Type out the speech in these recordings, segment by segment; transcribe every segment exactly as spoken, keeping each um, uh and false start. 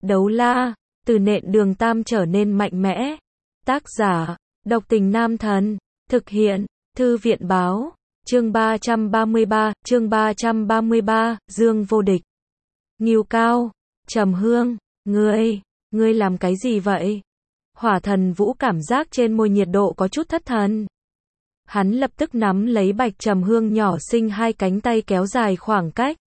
Đấu la, từ nện đường tam trở nên mạnh mẽ. Tác giả, độc tình nam thần. Thực hiện, thư viện báo. Chương ba trăm ba mươi ba, chương ba trăm ba mươi ba, Dương vô địch. Ngưu Cao, Trầm Hương, ngươi, ngươi làm cái gì vậy? Hỏa Thần Vũ cảm giác trên môi nhiệt độ có chút thất thần. Hắn lập tức nắm lấy Bạch Trầm Hương nhỏ xinh hai cánh tay kéo dài khoảng cách.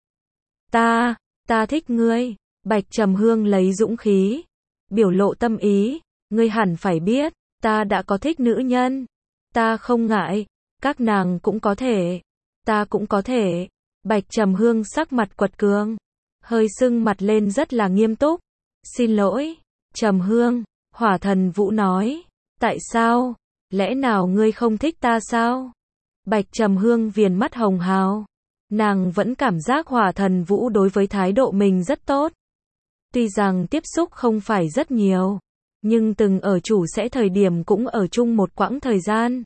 Ta, ta thích ngươi. Bạch Trầm Hương lấy dũng khí, biểu lộ tâm ý, ngươi hẳn phải biết, ta đã có thích nữ nhân. Ta không ngại, các nàng cũng có thể, ta cũng có thể. Bạch Trầm Hương sắc mặt quật cường, hơi sưng mặt lên rất là nghiêm túc. Xin lỗi, Trầm Hương, Hỏa Thần Vũ nói. Tại sao? Lẽ nào ngươi không thích ta sao? Bạch Trầm Hương viền mắt hồng hào. Nàng vẫn cảm giác Hỏa Thần Vũ đối với thái độ mình rất tốt. Tuy rằng tiếp xúc không phải rất nhiều, nhưng từng ở chủ sẽ thời điểm cũng ở chung một quãng thời gian.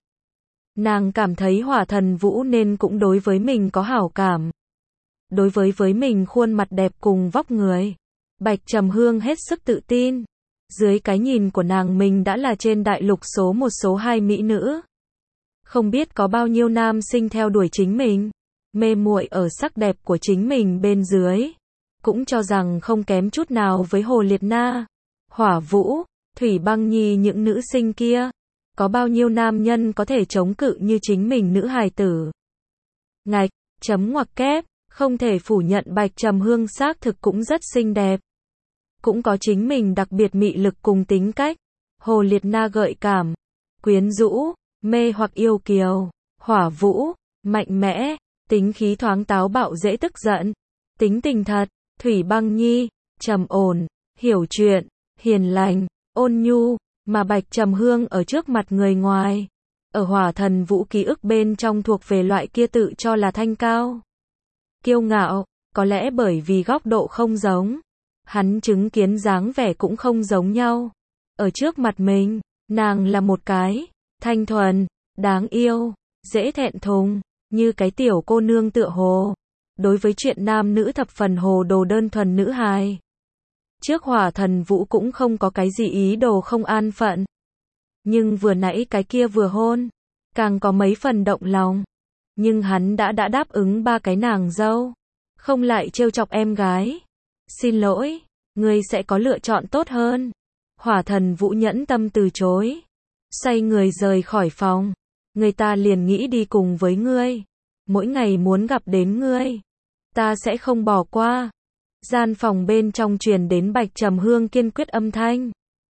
Nàng cảm thấy Hỏa Thần Vũ nên cũng đối với mình có hảo cảm. Đối với với mình khuôn mặt đẹp cùng vóc người, Bạch Trầm Hương hết sức tự tin. Dưới cái nhìn của nàng mình đã là trên đại lục số một số hai mỹ nữ. Không biết có bao nhiêu nam sinh theo đuổi chính mình, mê muội ở sắc đẹp của chính mình bên dưới. Cũng cho rằng không kém chút nào với Hồ Liệt Na, Hỏa Vũ, Thủy Băng Nhi những nữ sinh kia. Có bao nhiêu nam nhân có thể chống cự như chính mình nữ hài tử. Ngạch, chấm ngoặc kép, không thể phủ nhận Bạch Trầm Hương xác thực cũng rất xinh đẹp. Cũng có chính mình đặc biệt mị lực cùng tính cách. Hồ Liệt Na gợi cảm, quyến rũ, mê hoặc yêu kiều. Hỏa Vũ, mạnh mẽ, tính khí thoáng táo bạo dễ tức giận. Tính tình thật. Thủy Băng Nhi, trầm ổn, hiểu chuyện, hiền lành, ôn nhu, mà Bạch Trầm Hương ở trước mặt người ngoài, ở Hỏa Thần Vũ ký ức bên trong thuộc về loại kia tự cho là thanh cao, kiêu ngạo, có lẽ bởi vì góc độ không giống, hắn chứng kiến dáng vẻ cũng không giống nhau. Ở trước mặt mình, nàng là một cái thanh thuần, đáng yêu, dễ thẹn thùng, như cái tiểu cô nương tựa hồ. Đối với chuyện nam nữ thập phần hồ đồ đơn thuần nữ hài. Trước Hỏa Thần Vũ cũng không có cái gì ý đồ không an phận. Nhưng vừa nãy cái kia vừa hôn, càng có mấy phần động lòng. Nhưng hắn đã đã đáp ứng ba cái nàng dâu. Không lại trêu chọc em gái. Xin lỗi, ngươi sẽ có lựa chọn tốt hơn. Hỏa Thần Vũ nhẫn tâm từ chối. Xoay người rời khỏi phòng. Người ta liền nghĩ đi cùng với ngươi. Mỗi ngày muốn gặp đến ngươi. Ta sẽ không bỏ qua. Gian phòng bên trong truyền đến Bạch Trầm Hương kiên quyết âm thanh.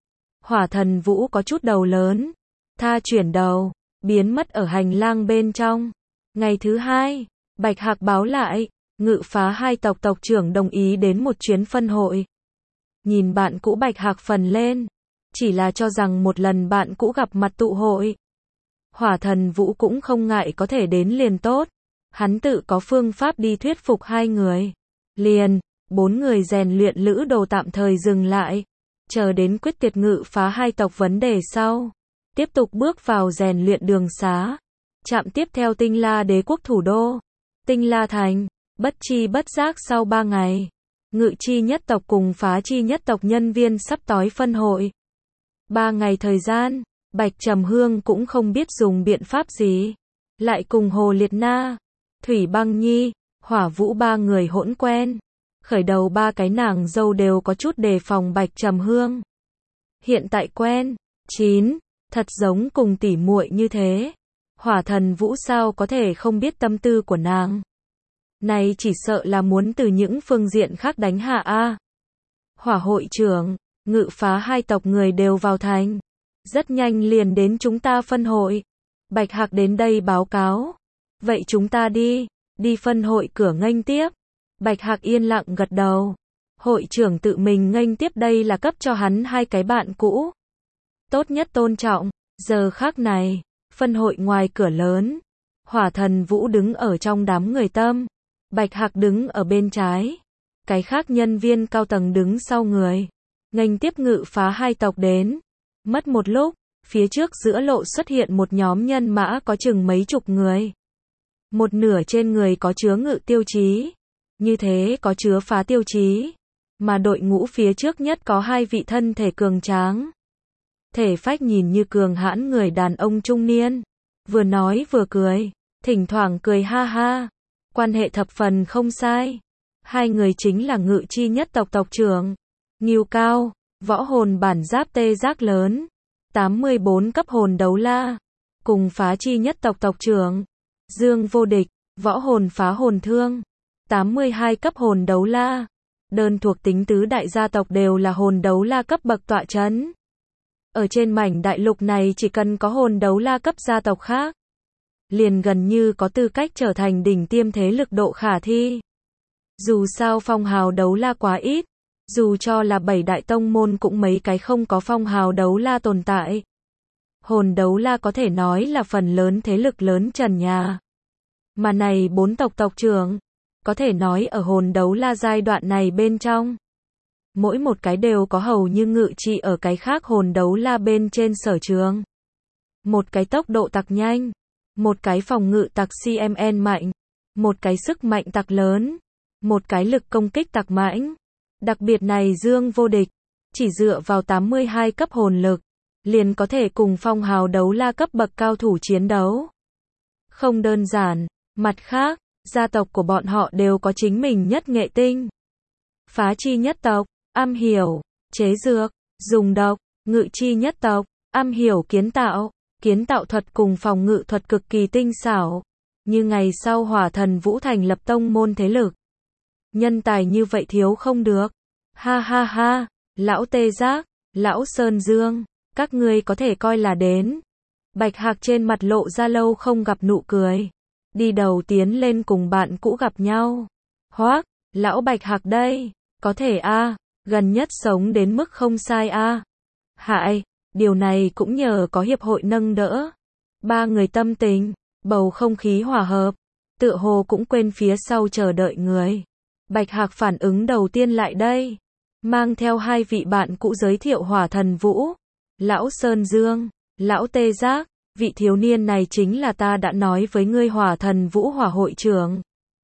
Hỏa Thần Vũ có chút đầu lớn. Tha chuyển đầu, biến mất ở hành lang bên trong. Ngày thứ hai, Bạch Hạc báo lại, Ngự Phá hai tộc tộc trưởng đồng ý đến một chuyến phân hội. Nhìn bạn cũ Bạch Hạc phần lên, chỉ là cho rằng một lần bạn cũ gặp mặt tụ hội. Hỏa Thần Vũ cũng không ngại có thể đến liền tốt. Hắn tự có phương pháp đi thuyết phục hai người. Liền, bốn người rèn luyện lữ đồ tạm thời dừng lại. Chờ đến quyết tiệt Ngự Phá hai tộc vấn đề sau. Tiếp tục bước vào rèn luyện đường xá. Trạm tiếp theo Tinh La đế quốc thủ đô. Tinh La thành, bất chi bất giác sau ba ngày. Ngự chi nhất tộc cùng Phá chi nhất tộc nhân viên sắp tối phân hội. Ba ngày thời gian, Bạch Trầm Hương cũng không biết dùng biện pháp gì. Lại cùng Hồ Liệt Na, Thủy Băng Nhi, Hỏa Vũ ba người hỗn quen. Khởi đầu ba cái nàng dâu đều có chút đề phòng Bạch Trầm Hương. Hiện tại quen, chín, thật giống cùng tỉ muội như thế. Hỏa Thần Vũ sao có thể không biết tâm tư của nàng. Này chỉ sợ là muốn từ những phương diện khác đánh hạ a. Hỏa hội trưởng, Ngự Phá hai tộc người đều vào thành. Rất nhanh liền đến chúng ta phân hội. Bạch Hạc đến đây báo cáo. Vậy chúng ta đi, đi phân hội cửa nghênh tiếp. Bạch Hạc yên lặng gật đầu. Hội trưởng tự mình nghênh tiếp đây là cấp cho hắn hai cái bạn cũ. Tốt nhất tôn trọng. Giờ khác này, phân hội ngoài cửa lớn. Hỏa Thần Vũ đứng ở trong đám người tâm. Bạch Hạc đứng ở bên trái. Cái khác nhân viên cao tầng đứng sau người. Nghênh tiếp Ngự Phá hai tộc đến. Mất một lúc, phía trước giữa lộ xuất hiện một nhóm nhân mã có chừng mấy chục người. Một nửa trên người có chứa ngự tiêu chí. Như thế có chứa phá tiêu chí. mà đội ngũ phía trước nhất có hai vị thân thể cường tráng. Thể phách nhìn như cường hãn người đàn ông trung niên, vừa nói vừa cười, thỉnh thoảng cười ha ha, quan hệ thập phần không sai. Hai người chính là Ngự Chi nhất tộc tộc trưởng, Ngưu Cao, võ hồn bản giáp tê giác lớn, tám mươi bốn cấp hồn đấu la, cùng Phá Chi nhất tộc tộc trưởng, Dương Vô Địch, võ hồn phá hồn thương, tám mươi hai cấp hồn đấu la. Đơn thuộc tính tứ đại gia tộc đều là hồn đấu la cấp bậc tọa chấn. Ở trên mảnh đại lục này chỉ cần có hồn đấu la cấp gia tộc khác, liền gần như có tư cách trở thành đỉnh tiêm thế lực độ khả thi. Dù sao phong hào đấu la quá ít, dù cho là bảy đại tông môn cũng mấy cái không có phong hào đấu la tồn tại. Hồn đấu la có thể nói là phần lớn thế lực lớn trần nhà. Mà này bốn tộc tộc trưởng, có thể nói ở hồn đấu la giai đoạn này bên trong, mỗi một cái đều có hầu như ngự trị ở cái khác hồn đấu la bên trên sở trường. Một cái tốc độ tặc nhanh, một cái phòng ngự tặc xê em en mạnh, một cái sức mạnh tặc lớn, một cái lực công kích tặc mãnh. Đặc biệt này Dương Vô Địch, chỉ dựa vào tám mươi hai cấp hồn lực, liền có thể cùng phong hào đấu la cấp bậc cao thủ chiến đấu. Không đơn giản, mặt khác, gia tộc của bọn họ đều có chính mình nhất nghệ tinh. Phá Chi nhất tộc, am hiểu, chế dược, dùng độc, Ngự Chi nhất tộc, am hiểu kiến tạo, kiến tạo thuật cùng phòng ngự thuật cực kỳ tinh xảo. Như ngày sau Hỏa Thần Vũ thành lập tông môn thế lực. Nhân tài như vậy thiếu không được. Ha ha ha, lão Tê Giác, lão Sơn Dương, các ngươi có thể coi là đến. Bạch Hạc trên mặt lộ ra lâu không gặp nụ cười. Đi đầu tiến lên cùng bạn cũ gặp nhau. Hoác, lão Bạch Hạc đây, có thể a, à, gần nhất sống đến mức không sai a. À. Hại, điều này cũng nhờ có hiệp hội nâng đỡ. Ba người tâm tình, bầu không khí hòa hợp, tựa hồ cũng quên phía sau chờ đợi người. Bạch Hạc phản ứng đầu tiên lại đây, mang theo hai vị bạn cũ giới thiệu Hỏa Thần Vũ, lão Sơn Dương, lão Tê Giác, vị thiếu niên này chính là ta đã nói với ngươi Hỏa Thần Vũ hỏa hội trưởng.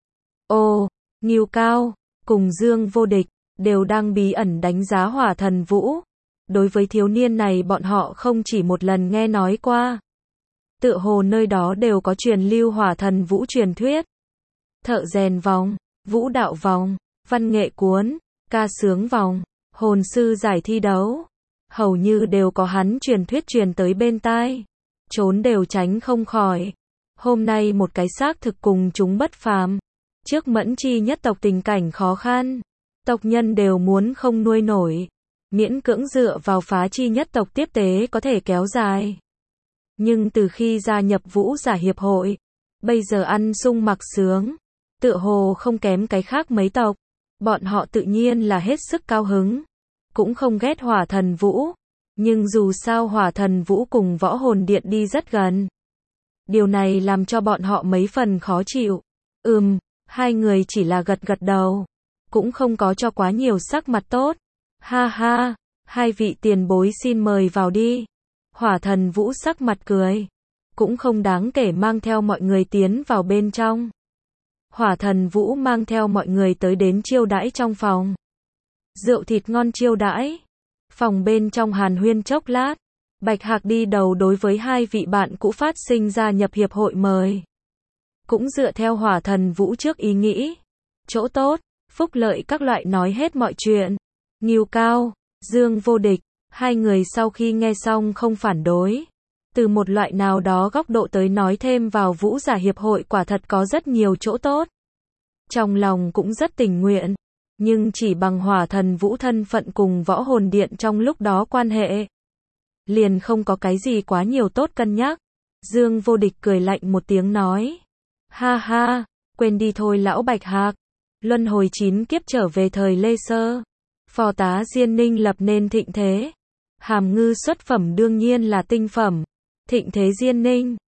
Ồ, Ngưu Cao, cùng Dương Vô Địch, đều đang bí ẩn đánh giá Hỏa Thần Vũ. Đối với thiếu niên này bọn họ không chỉ một lần nghe nói qua. Tựa hồ nơi đó đều có truyền lưu Hỏa Thần Vũ truyền thuyết. Thợ rèn vòng, vũ đạo vòng, văn nghệ cuốn, ca sướng vòng, hồn sư giải thi đấu. Hầu như đều có hắn truyền thuyết truyền tới bên tai. Trốn đều tránh không khỏi. Hôm nay một cái xác thực cùng chúng bất phàm. Trước Mẫn Chi nhất tộc tình cảnh khó khăn. Tộc nhân đều muốn không nuôi nổi. Miễn cưỡng dựa vào Phá Chi nhất tộc tiếp tế có thể kéo dài. Nhưng từ khi gia nhập Vũ giả hiệp hội, bây giờ ăn sung mặc sướng, tựa hồ không kém cái khác mấy tộc. Bọn họ tự nhiên là hết sức cao hứng. Cũng không ghét Hỏa Thần Vũ. Nhưng dù sao Hỏa Thần Vũ cùng Võ Hồn Điện đi rất gần. Điều này làm cho bọn họ mấy phần khó chịu. Ừm, hai người chỉ là gật gật đầu. Cũng không có cho quá nhiều sắc mặt tốt. Ha ha, hai vị tiền bối xin mời vào đi. Hỏa Thần Vũ sắc mặt cười. Cũng không đáng kể mang theo mọi người tiến vào bên trong. Hỏa Thần Vũ mang theo mọi người tới đến chiêu đãi trong phòng. Rượu thịt ngon chiêu đãi. Phòng bên trong hàn huyên chốc lát. Bạch Hạc đi đầu đối với hai vị bạn cũ phát sinh gia nhập hiệp hội mời. Cũng dựa theo Hỏa Thần Vũ trước ý nghĩ. Chỗ tốt, phúc lợi các loại nói hết mọi chuyện. Ngưu Cao, Dương Vô Địch, hai người sau khi nghe xong không phản đối. Từ một loại nào đó góc độ tới nói thêm vào Vũ giả hiệp hội quả thật có rất nhiều chỗ tốt. Trong lòng cũng rất tình nguyện. Nhưng chỉ bằng Hỏa Thần Vũ thân phận cùng Võ Hồn Điện trong lúc đó quan hệ. Liền không có cái gì quá nhiều tốt cân nhắc. Dương Vô Địch cười lạnh một tiếng nói. Ha ha, quên đi thôi lão Bạch Hạc. Luân hồi chín kiếp trở về thời Lê Sơ. Phò tá Diên Ninh lập nên thịnh thế. Hàm ngư xuất phẩm đương nhiên là tinh phẩm. Thịnh thế Diên Ninh.